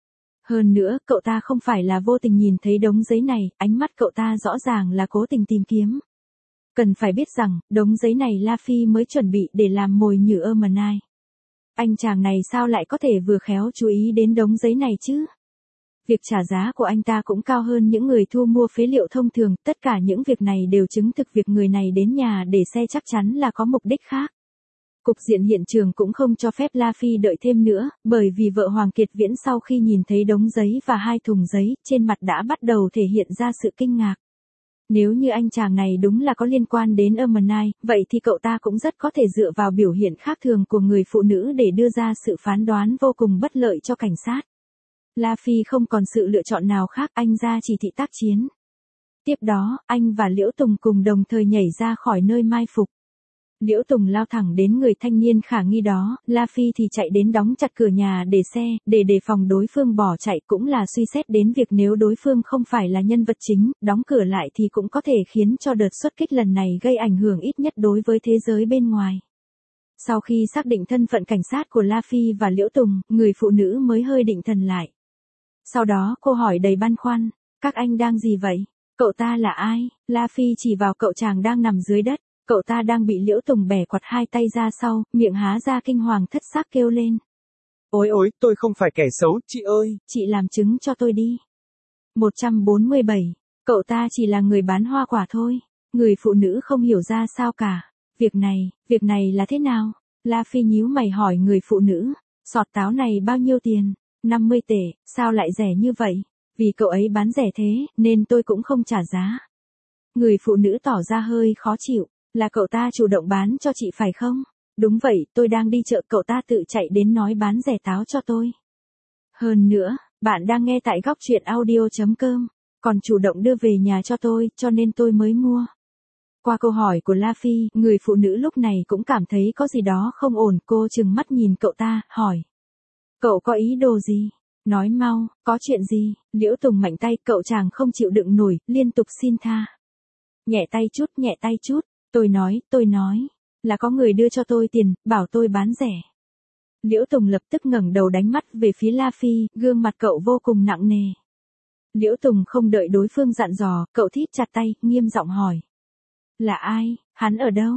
Hơn nữa, cậu ta không phải là vô tình nhìn thấy đống giấy này, ánh mắt cậu ta rõ ràng là cố tình tìm kiếm. Cần phải biết rằng, đống giấy này La Phi mới chuẩn bị để làm mồi nhử Ermenai. Anh chàng này sao lại có thể vừa khéo chú ý đến đống giấy này chứ? Việc trả giá của anh ta cũng cao hơn những người thu mua phế liệu thông thường, tất cả những việc này đều chứng thực việc người này đến nhà để xe chắc chắn là có mục đích khác. Cục diện hiện trường cũng không cho phép La Phi đợi thêm nữa, bởi vì vợ Hoàng Kiệt Viễn sau khi nhìn thấy đống giấy và 2 thùng giấy, trên mặt đã bắt đầu thể hiện ra sự kinh ngạc. Nếu như anh chàng này đúng là có liên quan đến Ermenai, vậy thì cậu ta cũng rất có thể dựa vào biểu hiện khác thường của người phụ nữ để đưa ra sự phán đoán vô cùng bất lợi cho cảnh sát. La Phi không còn sự lựa chọn nào khác, anh ra chỉ thị tác chiến. Tiếp đó, anh và Liễu Tùng cùng đồng thời nhảy ra khỏi nơi mai phục. Liễu Tùng lao thẳng đến người thanh niên khả nghi đó, La Phi thì chạy đến đóng chặt cửa nhà để xe, để đề phòng đối phương bỏ chạy, cũng là suy xét đến việc nếu đối phương không phải là nhân vật chính, đóng cửa lại thì cũng có thể khiến cho đợt xuất kích lần này gây ảnh hưởng ít nhất đối với thế giới bên ngoài. Sau khi xác định thân phận cảnh sát của La Phi và Liễu Tùng, người phụ nữ mới hơi định thần lại. Sau đó cô hỏi đầy băn khoăn, các anh đang gì vậy? Cậu ta là ai? La Phi chỉ vào cậu chàng đang nằm dưới đất. Cậu ta đang bị Liễu Tùng bẻ quặt 2 tay ra sau, miệng há ra kinh hoàng thất xác kêu lên. Ôi ôi, tôi không phải kẻ xấu, chị ơi. Chị làm chứng cho tôi đi. 147. Cậu ta chỉ là người bán hoa quả thôi. Người phụ nữ không hiểu ra sao cả. Việc này là thế nào? La Phi nhíu mày hỏi người phụ nữ. Sọt táo này bao nhiêu tiền? 50 tệ, sao lại rẻ như vậy? Vì cậu ấy bán rẻ thế, nên tôi cũng không trả giá. Người phụ nữ tỏ ra hơi khó chịu. Là cậu ta chủ động bán cho chị phải không? Đúng vậy, tôi đang đi chợ, cậu ta tự chạy đến nói bán rẻ táo cho tôi. Hơn nữa, bạn đang nghe tại góc truyện audio.com, còn chủ động đưa về nhà cho tôi, cho nên tôi mới mua. Qua câu hỏi của La Phi, người phụ nữ lúc này cũng cảm thấy có gì đó không ổn, cô trừng mắt nhìn cậu ta, hỏi. Cậu có ý đồ gì? Nói mau, có chuyện gì? Liễu Tùng mạnh tay, cậu chàng không chịu đựng nổi, liên tục xin tha. Nhẹ tay chút. Tôi nói, là có người đưa cho tôi tiền, bảo tôi bán rẻ. Liễu Tùng lập tức ngẩng đầu đánh mắt về phía La Phi, gương mặt cậu vô cùng nặng nề. Liễu Tùng không đợi đối phương dặn dò, cậu thít chặt tay, nghiêm giọng hỏi. Là ai? Hắn ở đâu?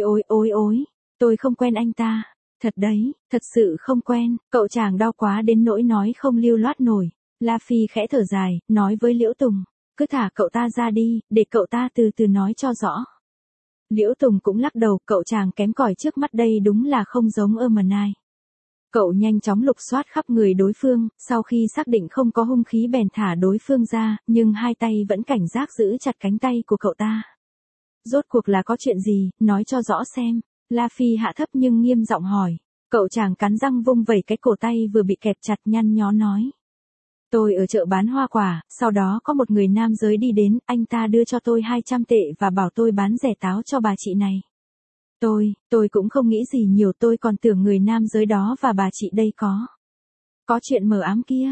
Ôi, tôi không quen anh ta. Thật đấy, thật sự không quen, cậu chàng đau quá đến nỗi nói không lưu loát nổi. La Phi khẽ thở dài, nói với Liễu Tùng, cứ thả cậu ta ra đi, để cậu ta từ từ nói cho rõ. Liễu Tùng cũng lắc đầu, cậu chàng kém cỏi trước mắt đây đúng là không giống Ermenai. Cậu nhanh chóng lục soát khắp người đối phương, sau khi xác định không có hung khí bèn thả đối phương ra, nhưng 2 tay vẫn cảnh giác giữ chặt cánh tay của cậu ta. Rốt cuộc là có chuyện gì, nói cho rõ xem. La Phi hạ thấp nhưng nghiêm giọng hỏi. Cậu chàng cắn răng vung vẩy cái cổ tay vừa bị kẹp chặt, nhăn nhó nói. Tôi ở chợ bán hoa quả, sau đó có một người nam giới đi đến, anh ta đưa cho tôi 200 tệ và bảo tôi bán rẻ táo cho bà chị này. Tôi cũng không nghĩ gì nhiều, tôi còn tưởng người nam giới đó và bà chị đây có chuyện mờ ám kia.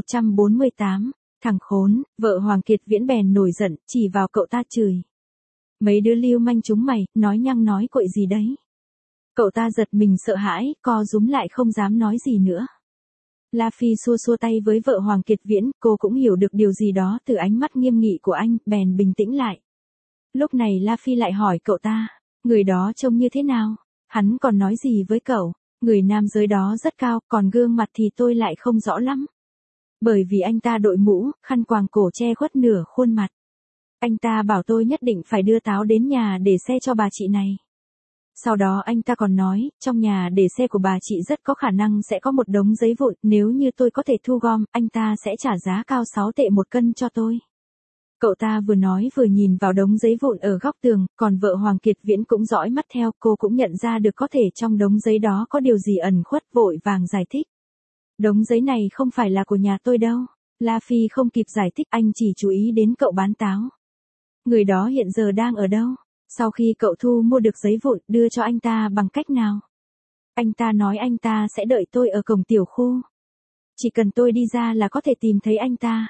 148, thằng khốn, vợ Hoàng Kiệt Viễn bèn nổi giận, chỉ vào cậu ta chửi. Mấy đứa lưu manh chúng mày, nói nhăng nói cội gì đấy. Cậu ta giật mình sợ hãi, co rúm lại không dám nói gì nữa. La Phi xua tay với vợ Hoàng Kiệt Viễn, cô cũng hiểu được điều gì đó từ ánh mắt nghiêm nghị của anh, bèn bình tĩnh lại. Lúc này La Phi lại hỏi cậu ta, người đó trông như thế nào? Hắn còn nói gì với cậu? Người nam giới đó rất cao, còn gương mặt thì tôi lại không rõ lắm. Bởi vì anh ta đội mũ, khăn quàng cổ che khuất nửa khuôn mặt. Anh ta bảo tôi nhất định phải đưa táo đến nhà để xe cho bà chị này. Sau đó anh ta còn nói, trong nhà để xe của bà chị rất có khả năng sẽ có một đống giấy vụn, nếu như tôi có thể thu gom, anh ta sẽ trả giá cao 6 tệ một cân cho tôi. Cậu ta vừa nói vừa nhìn vào đống giấy vụn ở góc tường, còn vợ Hoàng Kiệt Viễn cũng dõi mắt theo, cô cũng nhận ra được có thể trong đống giấy đó có điều gì ẩn khuất, vội vàng giải thích. Đống giấy này không phải là của nhà tôi đâu. La Phi không kịp giải thích, anh chỉ chú ý đến cậu bán táo. Người đó hiện giờ đang ở đâu? Sau khi cậu thu mua được giấy vụn, đưa cho anh ta bằng cách nào? Anh ta nói anh ta sẽ đợi tôi ở cổng tiểu khu. Chỉ cần tôi đi ra là có thể tìm thấy anh ta.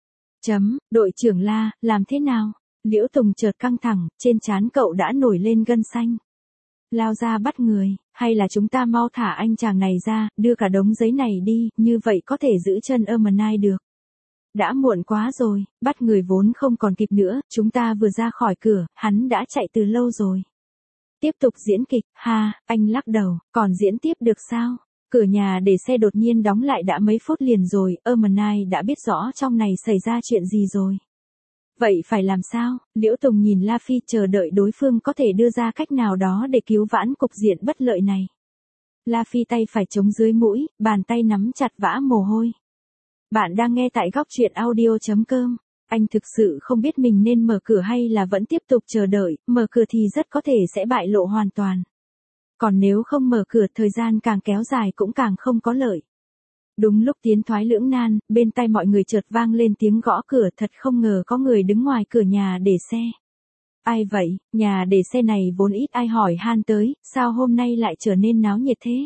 Đội trưởng La, làm thế nào? Liễu Tùng chợt căng thẳng, trên trán cậu đã nổi lên gân xanh. Lao ra bắt người, hay là chúng ta mau thả anh chàng này ra, đưa cả đống giấy này đi, như vậy có thể giữ chân Ermenai được. Đã muộn quá rồi, bắt người vốn không còn kịp nữa, chúng ta vừa ra khỏi cửa, hắn đã chạy từ lâu rồi. Tiếp tục diễn kịch, anh lắc đầu, còn diễn tiếp được sao? Cửa nhà để xe đột nhiên đóng lại đã mấy phút liền rồi, Ermenai đã biết rõ trong này xảy ra chuyện gì rồi. Vậy phải làm sao? Liễu Tùng nhìn La Phi chờ đợi đối phương có thể đưa ra cách nào đó để cứu vãn cục diện bất lợi này. La Phi tay phải chống dưới mũi, bàn tay nắm chặt vã mồ hôi. Bạn đang nghe tại góc truyện audio.com. Anh thực sự không biết mình nên mở cửa hay là vẫn tiếp tục chờ đợi, mở cửa thì rất có thể sẽ bại lộ hoàn toàn. Còn nếu không mở cửa, thời gian càng kéo dài cũng càng không có lợi. Đúng lúc tiến thoái lưỡng nan, bên tai mọi người chợt vang lên tiếng gõ cửa, thật không ngờ có người đứng ngoài cửa nhà để xe. Ai vậy? Nhà để xe này vốn ít ai hỏi han tới, sao hôm nay lại trở nên náo nhiệt thế?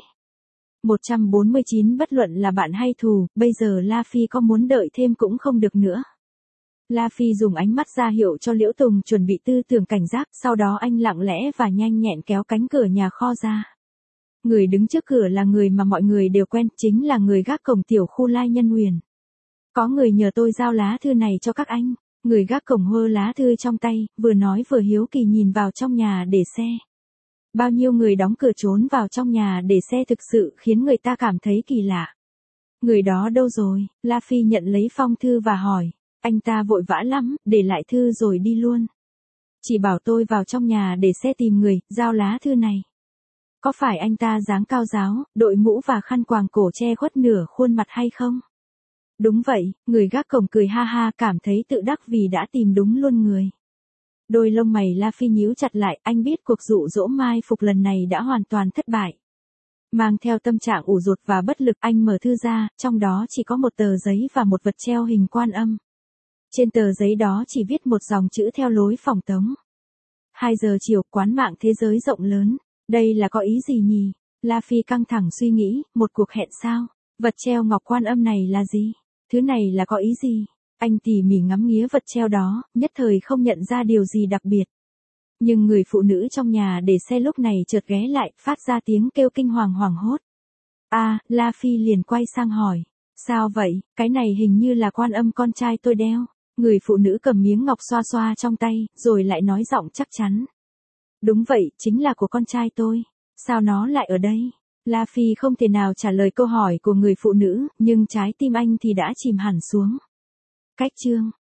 149 Bất luận là bạn hay thù, bây giờ La Phi có muốn đợi thêm cũng không được nữa. La Phi dùng ánh mắt ra hiệu cho Liễu Tùng chuẩn bị tư tưởng cảnh giác, sau đó anh lặng lẽ và nhanh nhẹn kéo cánh cửa nhà kho ra. Người đứng trước cửa là người mà mọi người đều quen, chính là người gác cổng tiểu khu Lai Nhân Huyền. Có người nhờ tôi giao lá thư này cho các anh. Người gác cổng hơ lá thư trong tay, vừa nói vừa hiếu kỳ nhìn vào trong nhà để xe. Bao nhiêu người đóng cửa trốn vào trong nhà để xe thực sự khiến người ta cảm thấy kỳ lạ. Người đó đâu rồi? La Phi nhận lấy phong thư và hỏi. Anh ta vội vã lắm, để lại thư rồi đi luôn. Chỉ bảo tôi vào trong nhà để xe tìm người, giao lá thư này. Có phải anh ta dáng cao ráo, đội mũ và khăn quàng cổ che khuất nửa khuôn mặt hay không? Đúng vậy, người gác cổng cười ha ha, cảm thấy tự đắc vì đã tìm đúng luôn người. Đôi lông mày La Phi nhíu chặt lại, anh biết cuộc dụ dỗ mai phục lần này đã hoàn toàn thất bại. Mang theo tâm trạng ủ rột và bất lực, anh mở thư ra, trong đó chỉ có một tờ giấy và một vật treo hình Quan Âm. Trên tờ giấy đó chỉ viết một dòng chữ theo lối phỏng tống. 2 giờ chiều, quán mạng thế giới rộng lớn. Đây là có ý gì nhỉ? La Phi căng thẳng suy nghĩ, một cuộc hẹn sao? Vật treo ngọc Quan Âm này là gì? Thứ này là có ý gì? Anh tỉ mỉ ngắm nghía vật treo đó, nhất thời không nhận ra điều gì đặc biệt. Nhưng người phụ nữ trong nhà để xe lúc này chợt ghé lại, phát ra tiếng kêu kinh hoàng hoảng hốt. La Phi liền quay sang hỏi. Sao vậy? Cái này hình như là Quan Âm con trai tôi đeo. Người phụ nữ cầm miếng ngọc xoa xoa trong tay, rồi lại nói giọng chắc chắn. Đúng vậy, chính là của con trai tôi. Sao nó lại ở đây? La Phi không thể nào trả lời câu hỏi của người phụ nữ, nhưng trái tim anh thì đã chìm hẳn xuống. Cách chương